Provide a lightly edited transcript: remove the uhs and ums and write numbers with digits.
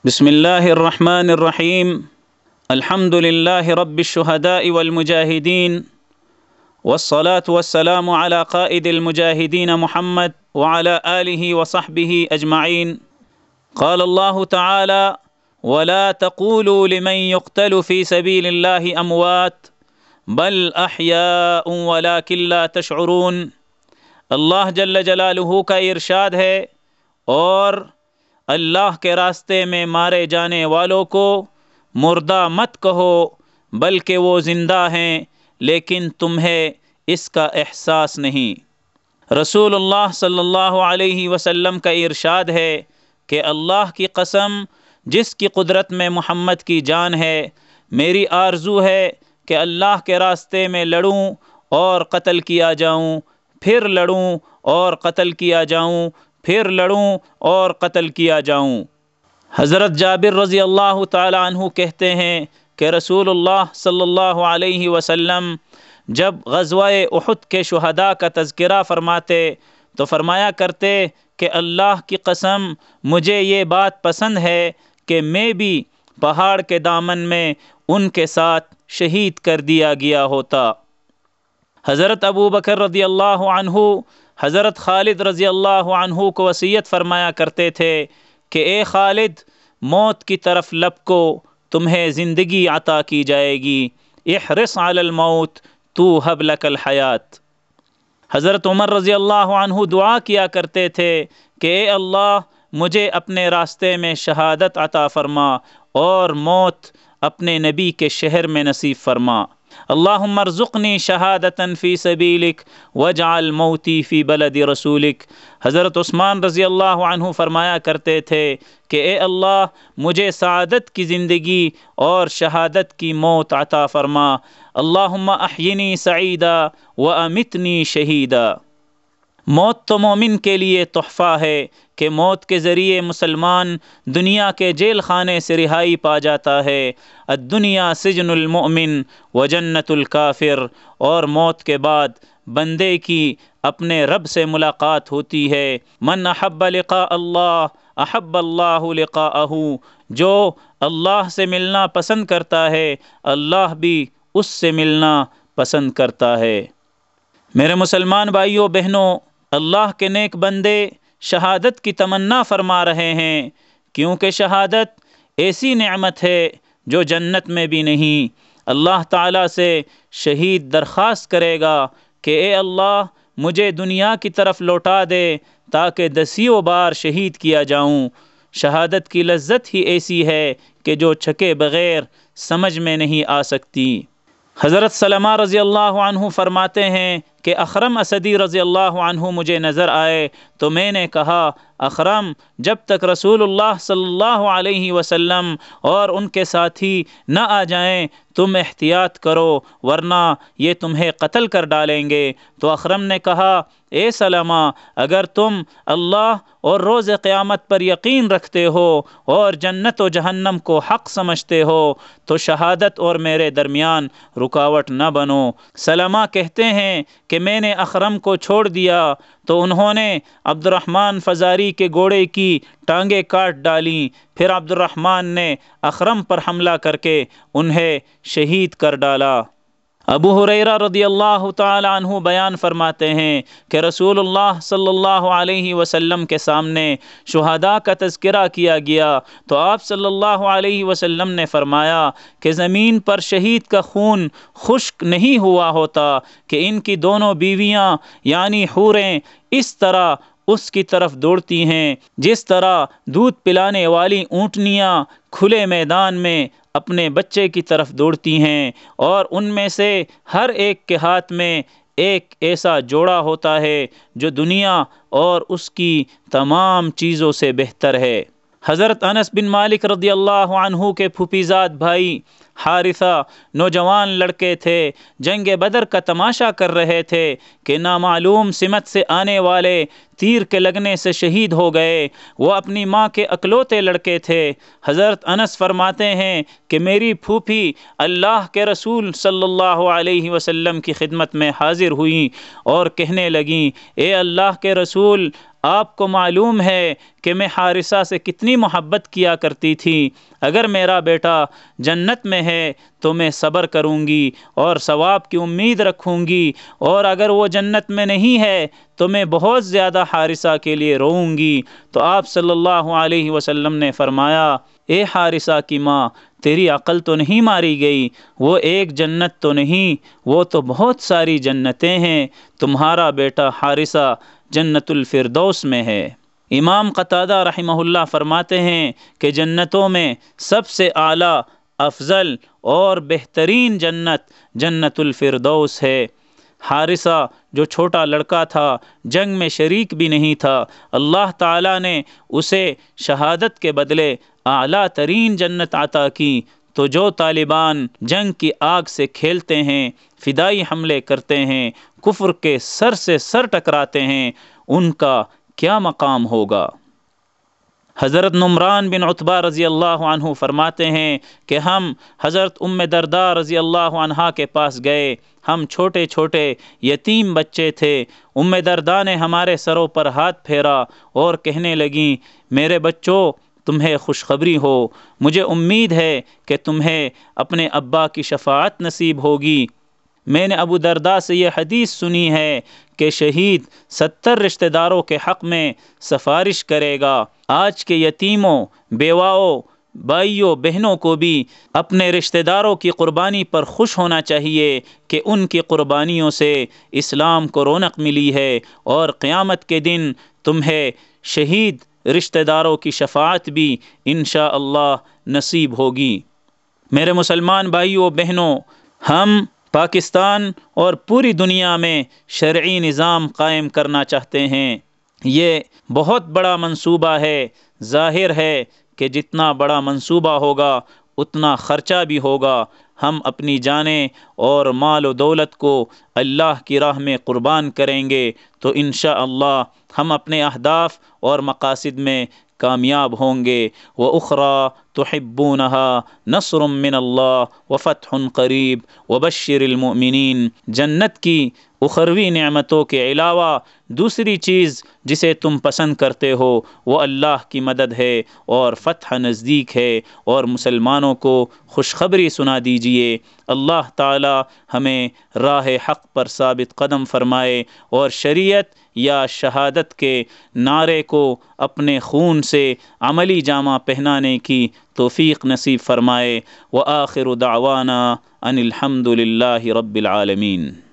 بسم اللہ الرحمن الرحیم الحمد للہ رب الشہداء والمجاہدین والصلاة والسلام على قائد المجاہدین محمد وعلى آلہ وصحبہ اجمعین قال اللہ تعالی ولا تقولوا لمن يقتل في سبيل الله اموات بل احیاء ولكن لا تشعرون۔ اللہ جل جلالہ کا ارشاد ہے، اور اللہ کے راستے میں مارے جانے والوں کو مردہ مت کہو بلکہ وہ زندہ ہیں، لیکن تمہیں اس کا احساس نہیں۔ رسول اللہ صلی اللہ علیہ وسلم کا ارشاد ہے کہ اللہ کی قسم جس کی قدرت میں محمد کی جان ہے، میری آرزو ہے کہ اللہ کے راستے میں لڑوں اور قتل کیا جاؤں، پھر لڑوں اور قتل کیا جاؤں، پھر لڑوں اور قتل کیا جاؤں۔ حضرت جابر رضی اللہ تعالی عنہ کہتے ہیں کہ رسول اللہ صلی اللہ علیہ وسلم جب غزوہ احد کے شہداء کا تذکرہ فرماتے تو فرمایا کرتے کہ اللہ کی قسم مجھے یہ بات پسند ہے کہ میں بھی پہاڑ کے دامن میں ان کے ساتھ شہید کر دیا گیا ہوتا۔ حضرت ابو بکر رضی اللہ عنہ حضرت خالد رضی اللہ عنہ کو وصیت فرمایا کرتے تھے کہ اے خالد، موت کی طرف لپکو، تمہیں زندگی عطا کی جائے گی، احرص علی الموت توہب لک الحیات۔ حضرت عمر رضی اللہ عنہ دعا کیا کرتے تھے کہ اے اللہ، مجھے اپنے راستے میں شہادت عطا فرما اور موت اپنے نبی کے شہر میں نصیب فرما۔ اللہم ارزقنی شہادتا فی سبیلک واجعل موتی فی بلد رسولک۔ حضرت عثمان رضی اللہ عنہ فرمایا کرتے تھے کہ اے اللہ، مجھے سعادت کی زندگی اور شہادت کی موت عطا فرما۔ اللہم احینی سعیدا وامتنی شہیدا۔ موت تو مومن کے لیے تحفہ ہے کہ موت کے ذریعے مسلمان دنیا کے جیل خانے سے رہائی پا جاتا ہے۔ الدنیا سجن المؤمن وجنت الکافر۔ اور موت کے بعد بندے کی اپنے رب سے ملاقات ہوتی ہے۔ من احب لقاء اللہ احب اللہ لقاءہ۔ جو اللہ سے ملنا پسند کرتا ہے، اللہ بھی اس سے ملنا پسند کرتا ہے۔ میرے مسلمان بھائیوں بہنوں، اللہ کے نیک بندے شہادت کی تمنا فرما رہے ہیں، کیونکہ شہادت ایسی نعمت ہے جو جنت میں بھی نہیں۔ اللہ تعالیٰ سے شہید درخواست کرے گا کہ اے اللہ، مجھے دنیا کی طرف لوٹا دے تاکہ دسیوں بار شہید کیا جاؤں۔ شہادت کی لذت ہی ایسی ہے کہ جو چکے بغیر سمجھ میں نہیں آ سکتی۔ حضرت سلمہ رضی اللہ عنہ فرماتے ہیں کہ اخرم اسدی رضی اللہ عنہ مجھے نظر آئے تو میں نے کہا، اخرم، جب تک رسول اللہ صلی اللہ علیہ وسلم اور ان کے ساتھی نہ آ جائیں تم احتیاط کرو، ورنہ یہ تمہیں قتل کر ڈالیں گے۔ تو اخرم نے کہا، اے سلمہ، اگر تم اللہ اور روز قیامت پر یقین رکھتے ہو اور جنت و جہنم کو حق سمجھتے ہو تو شہادت اور میرے درمیان رکاوٹ نہ بنو۔ سلمہ کہتے ہیں کہ میں نے اخرم کو چھوڑ دیا تو انہوں نے عبد الرحمن فزاری کے گھوڑے کی ٹانگیں کاٹ ڈالیں، پھر عبد الرحمن نے اخرم پر حملہ کر کے انہیں شہید کر ڈالا۔ ابو ہریرہ رضی اللہ تعالی عنہ بیان فرماتے ہیں کہ رسول اللہ صلی اللہ علیہ وسلم کے سامنے شہداء کا تذکرہ کیا گیا تو آپ صلی اللہ علیہ وسلم نے فرمایا کہ زمین پر شہید کا خون خشک نہیں ہوا ہوتا کہ ان کی دونوں بیویاں یعنی حوریں اس طرح اس کی طرف دوڑتی ہیں جس طرح دودھ پلانے والی اونٹنیاں کھلے میدان میں اپنے بچے کی طرف دوڑتی ہیں، اور ان میں سے ہر ایک کے ہاتھ میں ایک ایسا جوڑا ہوتا ہے جو دنیا اور اس کی تمام چیزوں سے بہتر ہے۔ حضرت انس بن مالک رضی اللہ عنہ کے پھوپھیزاد بھائی حارثہ نوجوان لڑکے تھے، جنگ بدر کا تماشا کر رہے تھے کہ نامعلوم سمت سے آنے والے تیر کے لگنے سے شہید ہو گئے۔ وہ اپنی ماں کے اکلوتے لڑکے تھے۔ حضرت انس فرماتے ہیں کہ میری پھوپھی اللہ کے رسول صلی اللہ علیہ وسلم کی خدمت میں حاضر ہوئیں اور کہنے لگیں، اے اللہ کے رسول، آپ کو معلوم ہے کہ میں حارثہ سے کتنی محبت کیا کرتی تھی، اگر میرا بیٹا جنت میں ہے تو میں صبر کروں گی اور ثواب کی امید رکھوں گی، اور اگر وہ جنت میں نہیں ہے تو میں بہت زیادہ حارثہ کے لیے روؤں گی۔ تو آپ صلی اللہ علیہ وسلم نے فرمایا، اے حارثہ کی ماں، تیری عقل تو نہیں ماری گئی، وہ ایک جنت تو نہیں، وہ تو بہت ساری جنتیں ہیں، تمہارا بیٹا حارثہ جنت الفردوس میں ہے۔ امام قتادہ رحمہ اللہ فرماتے ہیں کہ جنتوں میں سب سے اعلیٰ، افضل اور بہترین جنت جنت الفردوس ہے۔ حارثہ جو چھوٹا لڑکا تھا، جنگ میں شریک بھی نہیں تھا، اللہ تعالیٰ نے اسے شہادت کے بدلے اعلیٰ ترین جنت عطا کی۔ تو جو طالبان جنگ کی آگ سے کھیلتے ہیں، فدائی حملے کرتے ہیں، کفر کے سر سے سر ٹکراتے ہیں، ان کا کیا مقام ہوگا؟ حضرت نعمان بن عتبہ رضی اللہ عنہ فرماتے ہیں کہ ہم حضرت ام درداء رضی اللہ عنہا کے پاس گئے، ہم چھوٹے چھوٹے یتیم بچے تھے۔ ام درداء نے ہمارے سروں پر ہاتھ پھیرا اور کہنے لگیں، میرے بچوں، تمہیں خوشخبری ہو، مجھے امید ہے کہ تمہیں اپنے ابا کی شفاعت نصیب ہوگی۔ میں نے ابو درداء سے یہ حدیث سنی ہے کہ شہید 70 رشتہ داروں کے حق میں سفارش کرے گا۔ آج کے یتیموں، بیواؤں، بھائیوں، بہنوں کو بھی اپنے رشتہ داروں کی قربانی پر خوش ہونا چاہیے کہ ان کی قربانیوں سے اسلام کو رونق ملی ہے، اور قیامت کے دن تمہیں شہید رشتہ داروں کی شفاعت بھی انشاءاللہ نصیب ہوگی۔ میرے مسلمان بھائیوں بہنوں، ہم پاکستان اور پوری دنیا میں شرعی نظام قائم کرنا چاہتے ہیں۔ یہ بہت بڑا منصوبہ ہے۔ ظاہر ہے کہ جتنا بڑا منصوبہ ہوگا اتنا خرچہ بھی ہوگا۔ ہم اپنی جانیں اور مال و دولت کو اللہ کی راہ میں قربان کریں گے تو انشاءاللہ ہم اپنے اہداف اور مقاصد میں کامیاب ہوں گے۔ وَأُخْرَى تُحِبُّونَهَا نَصْرٌ مِّنَ اللَّهِ وَفَتْحٌ قَرِيبٌ وَبَشِّرِ الْمُؤْمِنِينَ۔ جنت کی اخروی نعمتوں کے علاوہ دوسری چیز جسے تم پسند کرتے ہو وہ اللہ کی مدد ہے اور فتح نزدیک ہے، اور مسلمانوں کو خوشخبری سنا دیجئے۔ اللہ تعالی ہمیں راہ حق پر ثابت قدم فرمائے اور شریعت یا شہادت کے نعرے کو اپنے خون سے عملی جامہ پہنانے کی توفیق نصیب فرمائے۔ وآخر دعوانا ان الحمد للہ رب العالمین۔